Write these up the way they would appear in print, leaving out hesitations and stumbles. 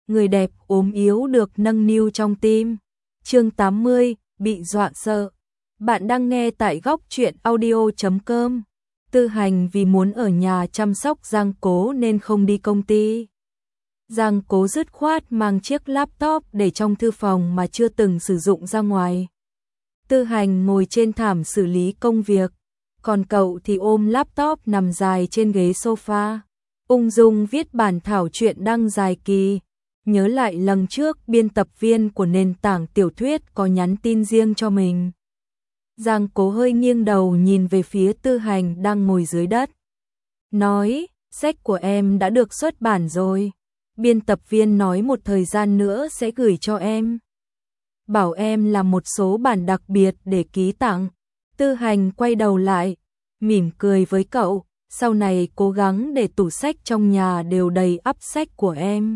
người đẹp ốm yếu được nâng niu trong tim. Chương 80, bị dọa sợ. Bạn đang nghe tại góc truyện audio.com. Tư Hành vì muốn ở nhà chăm sóc Giang Cố nên không đi công ty. Giang Cố dứt khoát mang chiếc laptop để trong thư phòng mà chưa từng sử dụng ra ngoài. Tư Hành ngồi trên thảm xử lý công việc, còn cậu thì ôm laptop nằm dài trên ghế sofa, ung dung viết bản thảo truyện đăng dài kỳ. Nhớ lại lần trước biên tập viên của nền tảng tiểu thuyết có nhắn tin riêng cho mình. Giang Cố hơi nghiêng đầu nhìn về phía Tư Hành đang ngồi dưới đất. Nói, sách của em đã được xuất bản rồi. Biên tập viên nói một thời gian nữa sẽ gửi cho em. Bảo em làm một số bản đặc biệt để ký tặng. Tư Hành quay đầu lại, mỉm cười với cậu. Sau này cố gắng để tủ sách trong nhà đều đầy ắp sách của em.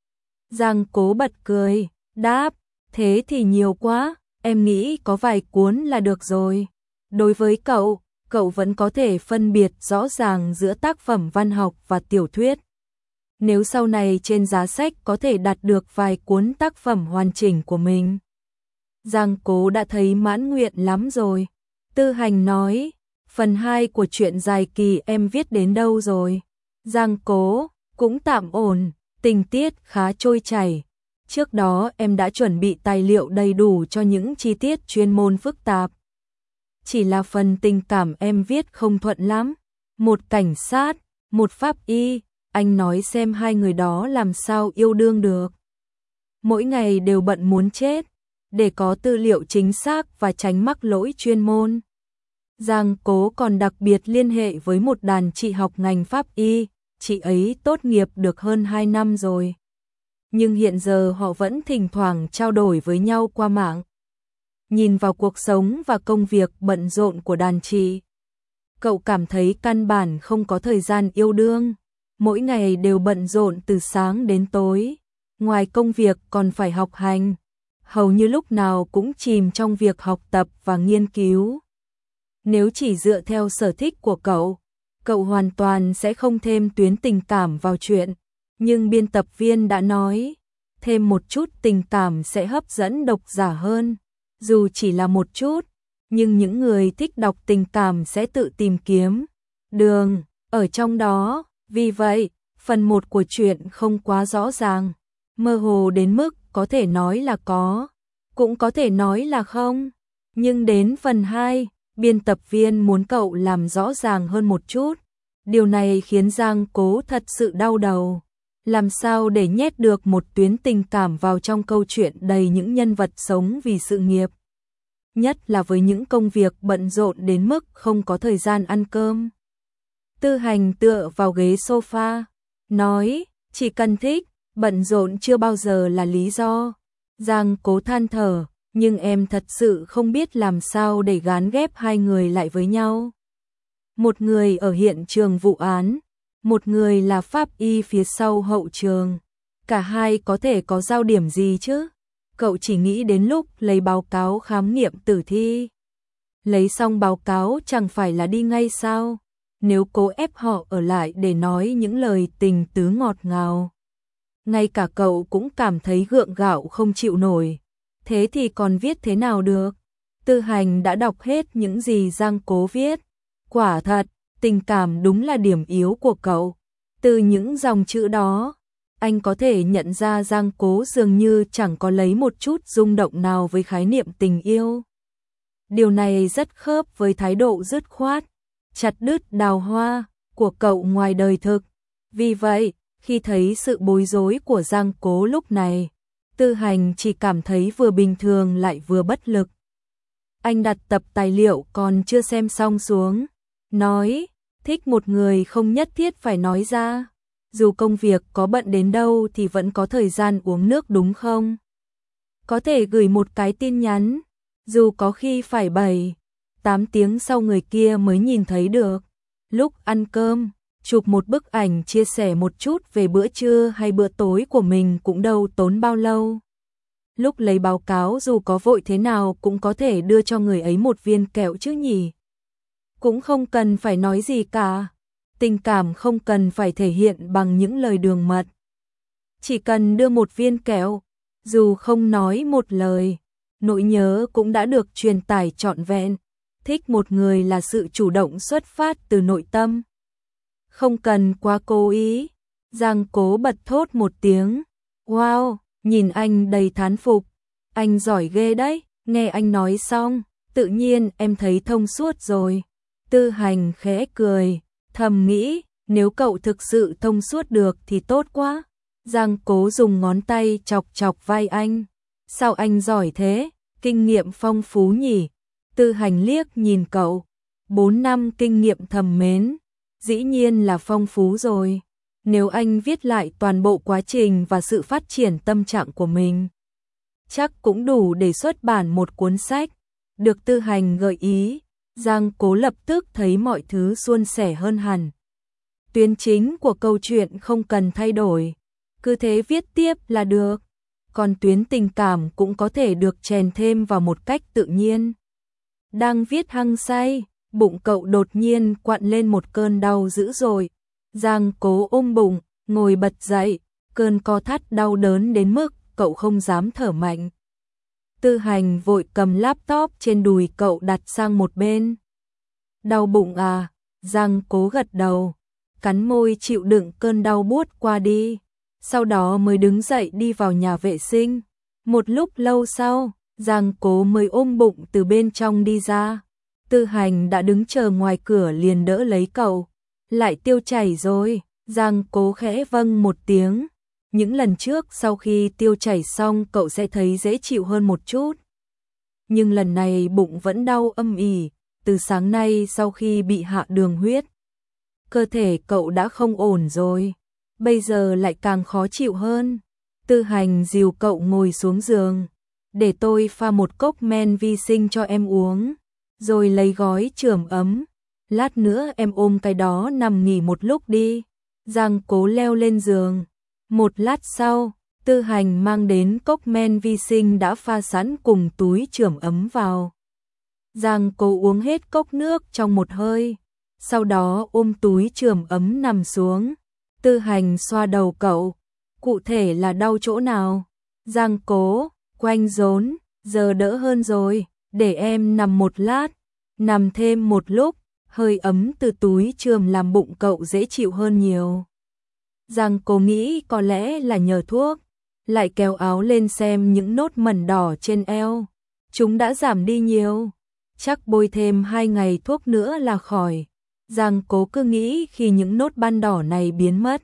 Giang Cố bật cười, đáp, thế thì nhiều quá, em nghĩ có vài cuốn là được rồi. Đối với cậu, cậu vẫn có thể phân biệt rõ ràng giữa tác phẩm văn học và tiểu thuyết. Nếu sau này trên giá sách có thể đặt được vài cuốn tác phẩm hoàn chỉnh của mình, Giang Cố đã thấy mãn nguyện lắm rồi. Tư Hành nói, phần 2 của truyện dài kỳ em viết đến đâu rồi? Giang Cố, cũng tạm ổn, tình tiết khá trôi chảy. Trước đó em đã chuẩn bị tài liệu đầy đủ cho những chi tiết chuyên môn phức tạp. Chỉ là phần tình cảm em viết không thuận lắm. Một cảnh sát, một pháp y, anh nói xem hai người đó làm sao yêu đương được. Mỗi ngày đều bận muốn chết, để có tư liệu chính xác và tránh mắc lỗi chuyên môn. Giang Cố còn đặc biệt liên hệ với một đàn chị học ngành pháp y, chị ấy tốt nghiệp được hơn 2 năm rồi. Nhưng hiện giờ họ vẫn thỉnh thoảng trao đổi với nhau qua mạng. Nhìn vào cuộc sống và công việc bận rộn của đàn chị, cậu cảm thấy căn bản không có thời gian yêu đương. Mỗi ngày đều bận rộn từ sáng đến tối. Ngoài công việc còn phải học hành. Hầu như lúc nào cũng chìm trong việc học tập và nghiên cứu. Nếu chỉ dựa theo sở thích của cậu hoàn toàn sẽ không thêm tuyến tình cảm vào chuyện. Nhưng biên tập viên đã nói, thêm một chút tình cảm sẽ hấp dẫn độc giả hơn. Dù chỉ là một chút, nhưng những người thích đọc tình cảm sẽ tự tìm kiếm đường ở trong đó. Vì vậy, phần 1 của truyện không quá rõ ràng, mơ hồ đến mức có thể nói là có, cũng có thể nói là không. Nhưng đến phần 2, biên tập viên muốn cậu làm rõ ràng hơn một chút. Điều này khiến Giang Cố thật sự đau đầu. Làm sao để nhét được một tuyến tình cảm vào trong câu chuyện đầy những nhân vật sống vì sự nghiệp. Nhất là với những công việc bận rộn đến mức không có thời gian ăn cơm. Tư Hành tựa vào ghế sofa, nói, chỉ cần thích, bận rộn chưa bao giờ là lý do. Giang Cố than thở, nhưng em thật sự không biết làm sao để gán ghép hai người lại với nhau. Một người ở hiện trường vụ án, một người là pháp y phía sau hậu trường. Cả hai có thể có giao điểm gì chứ? Cậu chỉ nghĩ đến lúc lấy báo cáo khám nghiệm tử thi. Lấy xong báo cáo chẳng phải là đi ngay sao? Nếu cố ép họ ở lại để nói những lời tình tứ ngọt ngào, ngay cả cậu cũng cảm thấy gượng gạo không chịu nổi. Thế thì còn viết thế nào được? Tư Hành đã đọc hết những gì Giang Cố viết. Quả thật, tình cảm đúng là điểm yếu của cậu. Từ những dòng chữ đó, anh có thể nhận ra Giang Cố dường như chẳng có lấy một chút rung động nào với khái niệm tình yêu. Điều này rất khớp với thái độ dứt khoát, chặt đứt đào hoa của cậu ngoài đời thực. Vì vậy, khi thấy sự bối rối của Giang Cố lúc này, Tư Hành chỉ cảm thấy vừa bình thường lại vừa bất lực. Anh đặt tập tài liệu còn chưa xem xong xuống, nói, thích một người không nhất thiết phải nói ra. Dù công việc có bận đến đâu thì vẫn có thời gian uống nước đúng không? Có thể gửi một cái tin nhắn, dù có khi phải 7-8 tiếng sau người kia mới nhìn thấy được. Lúc ăn cơm, chụp một bức ảnh chia sẻ một chút về bữa trưa hay bữa tối của mình cũng đâu tốn bao lâu. Lúc lấy báo cáo dù có vội thế nào cũng có thể đưa cho người ấy một viên kẹo chứ nhỉ. Cũng không cần phải nói gì cả. Tình cảm không cần phải thể hiện bằng những lời đường mật. chỉ cần đưa một viên kẹo, dù không nói một lời, nỗi nhớ cũng đã được truyền tải trọn vẹn. Thích một người là sự chủ động xuất phát từ nội tâm, không cần quá cố ý. Giang Cố bật thốt một tiếng. Wow, nhìn anh đầy thán phục. Anh giỏi ghê đấy. Nghe anh nói xong, tự nhiên em thấy thông suốt rồi. Tư Hành khẽ cười, thầm nghĩ, nếu cậu thực sự thông suốt được thì tốt quá. Giang Cố dùng ngón tay chọc chọc vai anh. Sao anh giỏi thế, kinh nghiệm phong phú nhỉ? Tư Hành liếc nhìn cậu, 4 năm kinh nghiệm thầm mến, dĩ nhiên là phong phú rồi. Nếu anh viết lại toàn bộ quá trình và sự phát triển tâm trạng của mình, chắc cũng đủ để xuất bản một cuốn sách. Được Tư Hành gợi ý, Giang Cố lập tức thấy mọi thứ suôn sẻ hơn hẳn. Tuyến chính của câu chuyện không cần thay đổi, cứ thế viết tiếp là được. Còn tuyến tình cảm cũng có thể được chèn thêm vào một cách tự nhiên. Đang viết hăng say, bụng cậu đột nhiên quặn lên một cơn đau dữ dội. Giang Cố ôm bụng, ngồi bật dậy, cơn co thắt đau đớn đến mức cậu không dám thở mạnh. Tư Hành vội cầm laptop trên đùi cậu đặt sang một bên. Đau bụng à? Giang Cố gật đầu, cắn môi chịu đựng cơn đau buốt qua đi. Sau đó mới đứng dậy đi vào nhà vệ sinh. Một lúc lâu sau, Giang Cố mới ôm bụng từ bên trong đi ra. Tư Hành đã đứng chờ ngoài cửa liền đỡ lấy cậu. Lại tiêu chảy rồi. Giang Cố khẽ vâng một tiếng. Những lần trước sau khi tiêu chảy xong cậu sẽ thấy dễ chịu hơn một chút. Nhưng lần này bụng vẫn đau âm ỉ. Từ sáng nay sau khi bị hạ đường huyết, cơ thể cậu đã không ổn rồi. Bây giờ lại càng khó chịu hơn. Tư Hành dìu cậu ngồi xuống giường. Để tôi pha một cốc men vi sinh cho em uống. Rồi lấy gói chườm ấm. Lát nữa em ôm cái đó nằm nghỉ một lúc đi. Giang Cố leo lên giường. Một lát sau, Tư Hành mang đến cốc men vi sinh đã pha sẵn cùng túi chườm ấm vào. Giang Cố uống hết cốc nước trong một hơi. Sau đó ôm túi chườm ấm nằm xuống. Tư Hành xoa đầu cậu. Cụ thể là đau chỗ nào? Giang Cố, quanh rốn, giờ đỡ hơn rồi, để em nằm một lát. Nằm thêm một lúc, hơi ấm từ túi chườm làm bụng cậu dễ chịu hơn nhiều. Giang Cố nghĩ có lẽ là nhờ thuốc, lại kéo áo lên xem những nốt mẩn đỏ trên eo. Chúng đã giảm đi nhiều, chắc bôi thêm 2 ngày thuốc nữa là khỏi. Giang Cố cứ nghĩ khi những nốt ban đỏ này biến mất,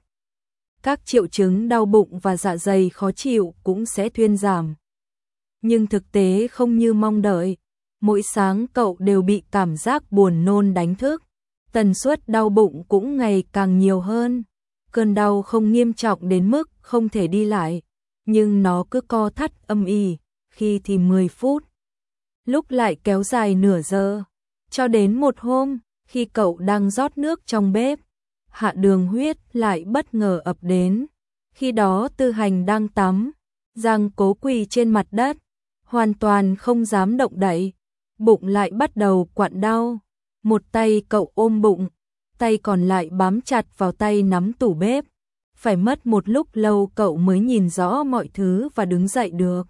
các triệu chứng đau bụng và dạ dày khó chịu cũng sẽ thuyên giảm. Nhưng thực tế không như mong đợi. Mỗi sáng cậu đều bị cảm giác buồn nôn đánh thức. Tần suất đau bụng cũng ngày càng nhiều hơn. Cơn đau không nghiêm trọng đến mức không thể đi lại, nhưng nó cứ co thắt âm ỉ, khi thì 10 phút, lúc lại kéo dài nửa giờ. Cho đến một hôm, khi cậu đang rót nước trong bếp, hạ đường huyết lại bất ngờ ập đến. Khi đó Tư Hành đang tắm, Giang Cố quỳ trên mặt đất, hoàn toàn không dám động đậy, bụng lại bắt đầu quặn đau. Một tay cậu ôm bụng, tay còn lại bám chặt vào tay nắm tủ bếp. Phải mất một lúc lâu cậu mới nhìn rõ mọi thứ và đứng dậy được.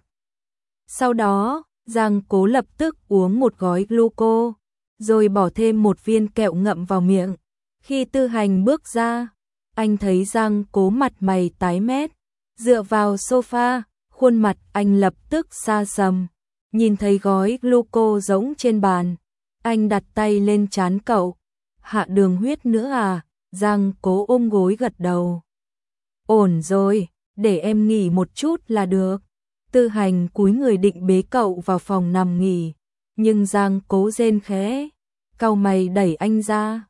Sau đó, Giang Cố lập tức uống một gói gluco, rồi bỏ thêm một viên kẹo ngậm vào miệng. Khi Tư Hành bước ra, anh thấy Giang Cố mặt mày tái mét, dựa vào sofa, khuôn mặt anh lập tức xa sầm. Nhìn thấy gói gluco rỗng trên bàn, anh đặt tay lên trán cậu. Hạ đường huyết nữa à? Giang Cố ôm gối gật đầu. Ổn rồi, để em nghỉ một chút là được. Tư Hành cúi người định bế cậu vào phòng nằm nghỉ, nhưng Giang Cố rên khẽ, cau mày đẩy anh ra.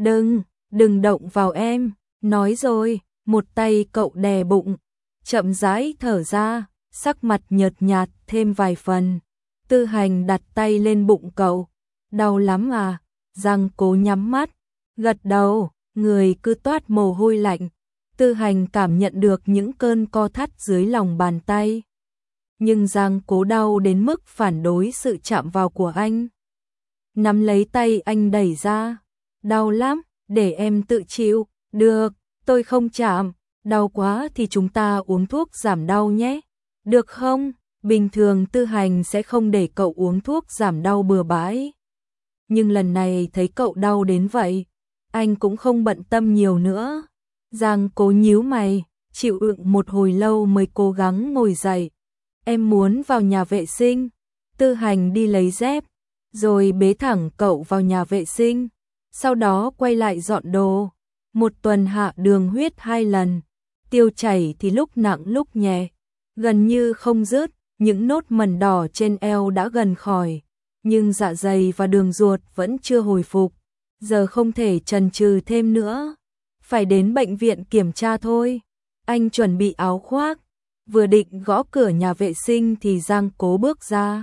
Đừng động vào em, nói rồi. Một tay cậu đè bụng, chậm rãi thở ra, sắc mặt nhợt nhạt thêm vài phần. Tư Hành đặt tay lên bụng cậu. Đau lắm à? Giang Cố nhắm mắt, gật đầu, người cứ toát mồ hôi lạnh. Tư Hành cảm nhận được những cơn co thắt dưới lòng bàn tay. Nhưng Giang Cố đau đến mức phản đối sự chạm vào của anh. Nắm lấy tay anh đẩy ra. Đau lắm, để em tự chịu. Được, tôi không chạm. đau quá thì chúng ta uống thuốc giảm đau nhé, được không? Bình thường Tư Hành sẽ không để cậu uống thuốc giảm đau bừa bãi. Nhưng lần này thấy cậu đau đến vậy, anh cũng không bận tâm nhiều nữa. Giang Cố nhíu mày, chịu đựng một hồi lâu mới cố gắng ngồi dậy. Em muốn vào nhà vệ sinh. Tư Hành đi lấy dép, rồi bế thẳng cậu vào nhà vệ sinh. Sau đó quay lại dọn đồ. Một tuần hạ đường huyết 2 lần. Tiêu chảy thì lúc nặng lúc nhẹ, gần như không dứt. Những nốt mẩn đỏ trên eo đã gần khỏi, nhưng dạ dày và đường ruột vẫn chưa hồi phục. Giờ không thể chần chừ thêm nữa, phải đến bệnh viện kiểm tra thôi. Anh chuẩn bị áo khoác, vừa định gõ cửa nhà vệ sinh thì Giang Cố bước ra.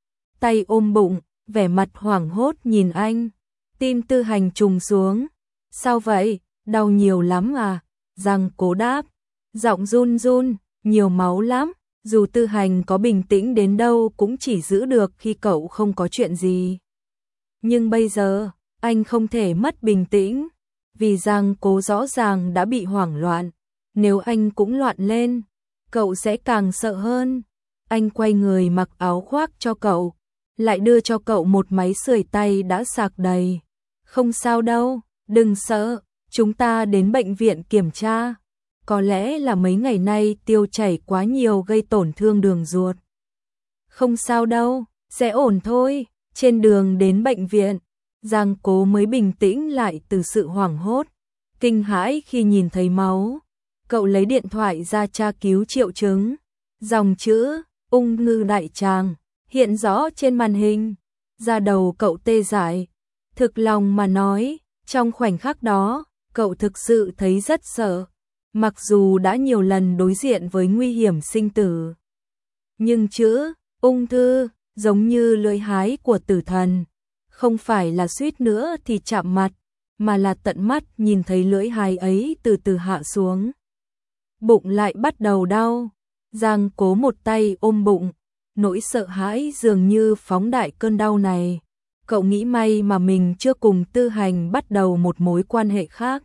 Tay ôm bụng, vẻ mặt hoảng hốt nhìn anh. Tim Tư Hành trùng xuống. Sao vậy, đau nhiều lắm à? Giang Cố đáp, giọng run run, nhiều máu lắm. Dù Tư Hành có bình tĩnh đến đâu cũng chỉ giữ được khi cậu không có chuyện gì. Nhưng bây giờ, anh không thể mất bình tĩnh, vì Giang Cố rõ ràng đã bị hoảng loạn. Nếu anh cũng loạn lên, cậu sẽ càng sợ hơn. Anh quay người mặc áo khoác cho cậu, lại đưa cho cậu một máy sưởi tay đã sạc đầy. Không sao đâu, đừng sợ, chúng ta đến bệnh viện kiểm tra. Có lẽ là mấy ngày nay tiêu chảy quá nhiều gây tổn thương đường ruột. Không sao đâu, sẽ ổn thôi. Trên đường đến bệnh viện, Giang Cố mới bình tĩnh lại từ sự hoảng hốt, kinh hãi khi nhìn thấy máu. Cậu lấy điện thoại ra tra cứu triệu chứng. Dòng chữ ung thư đại tràng hiện rõ trên màn hình. Da đầu cậu tê dại. Thực lòng mà nói, trong khoảnh khắc đó, cậu thực sự thấy rất sợ. Mặc dù đã nhiều lần đối diện với nguy hiểm sinh tử, nhưng chữ ung thư giống như lưỡi hái của tử thần, không phải là suýt nữa thì chạm mặt, mà là tận mắt nhìn thấy lưỡi hái ấy từ từ hạ xuống. Bụng lại bắt đầu đau. Giang Cố một tay ôm bụng, nỗi sợ hãi dường như phóng đại cơn đau này. Cậu nghĩ may mà mình chưa cùng Tư Hành bắt đầu một mối quan hệ khác.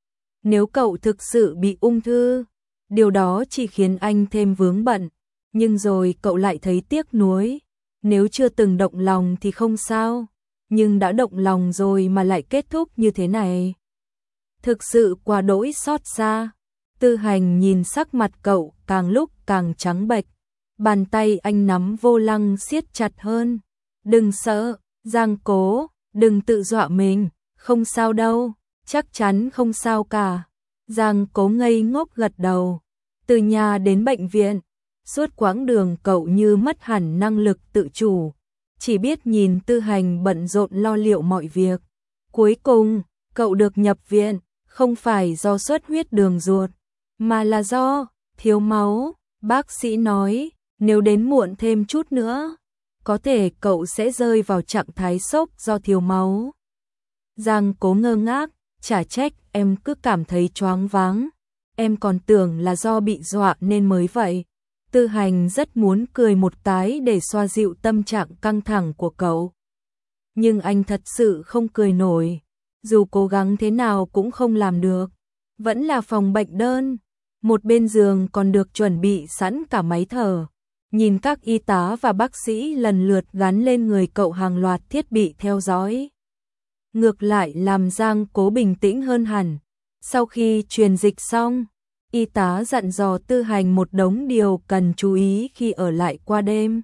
Nếu cậu thực sự bị ung thư, điều đó chỉ khiến anh thêm vướng bận. Nhưng rồi cậu lại thấy tiếc nuối. Nếu chưa từng động lòng thì không sao, nhưng đã động lòng rồi mà lại kết thúc như thế này, thực sự quá đỗi xót xa. Tư Hành nhìn sắc mặt cậu càng lúc càng trắng bệch, bàn tay anh nắm vô lăng siết chặt hơn. Đừng sợ, Giang Cố, đừng tự dọa mình, không sao đâu, chắc chắn không sao cả. Giang Cố ngây ngốc gật đầu. Từ nhà đến bệnh viện, suốt quãng đường cậu như mất hẳn năng lực tự chủ, chỉ biết nhìn Tư Hành bận rộn lo liệu mọi việc. Cuối cùng, cậu được nhập viện, không phải do xuất huyết đường ruột, mà là do thiếu máu. Bác sĩ nói, nếu đến muộn thêm chút nữa, có thể cậu sẽ rơi vào trạng thái sốc do thiếu máu. Giang Cố ngơ ngác, chả trách em cứ cảm thấy choáng váng, em còn tưởng là do bị dọa nên mới vậy. Tư Hành rất muốn cười một cái để xoa dịu tâm trạng căng thẳng của cậu, nhưng anh thật sự không cười nổi, dù cố gắng thế nào cũng không làm được. Vẫn là phòng bệnh đơn, một bên giường còn được chuẩn bị sẵn cả máy thở. Nhìn các y tá và bác sĩ lần lượt gắn lên người cậu hàng loạt thiết bị theo dõi, ngược lại làm Giang Cố bình tĩnh hơn hẳn. Sau khi truyền dịch xong, y tá dặn dò Tư Hành một đống điều cần chú ý khi ở lại qua đêm.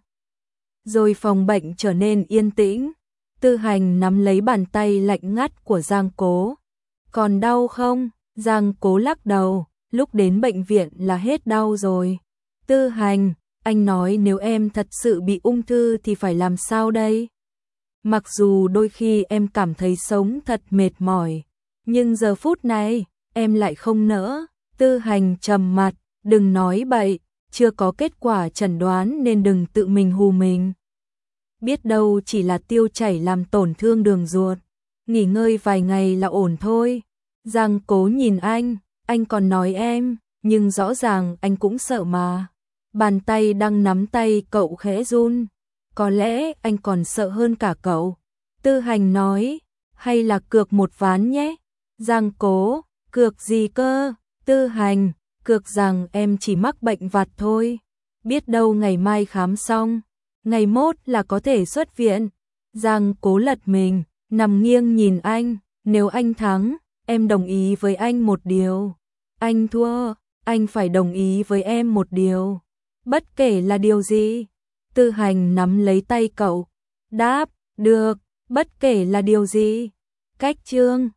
Rồi phòng bệnh trở nên yên tĩnh. Tư Hành nắm lấy bàn tay lạnh ngắt của Giang Cố. Còn đau không? Giang Cố lắc đầu, lúc đến bệnh viện là hết đau rồi. Tư Hành, anh nói nếu em thật sự bị ung thư thì phải làm sao đây? Mặc dù đôi khi em cảm thấy sống thật mệt mỏi, nhưng giờ phút này, em lại không nỡ. Tư Hành trầm mặt, đừng nói bậy, chưa có kết quả chẩn đoán nên đừng tự mình hù mình. Biết đâu chỉ là tiêu chảy làm tổn thương đường ruột, nghỉ ngơi vài ngày là ổn thôi. Giang Cố nhìn anh còn nói em, nhưng rõ ràng anh cũng sợ mà. Bàn tay đang nắm tay cậu khẽ run, có lẽ anh còn sợ hơn cả cậu. Tư Hành nói, hay là cược một ván nhé. Giang Cố, cược gì cơ? Tư Hành, cược rằng em chỉ mắc bệnh vặt thôi. Biết đâu ngày mai khám xong, ngày mốt là có thể xuất viện. Giang cố lật mình, nằm nghiêng nhìn anh. Nếu anh thắng, em đồng ý với anh một điều. Anh thua, anh phải đồng ý với em một điều. Bất kể là điều gì. Tư Hành nắm lấy tay cậu, đáp, được, bất kể là điều gì. Cách chương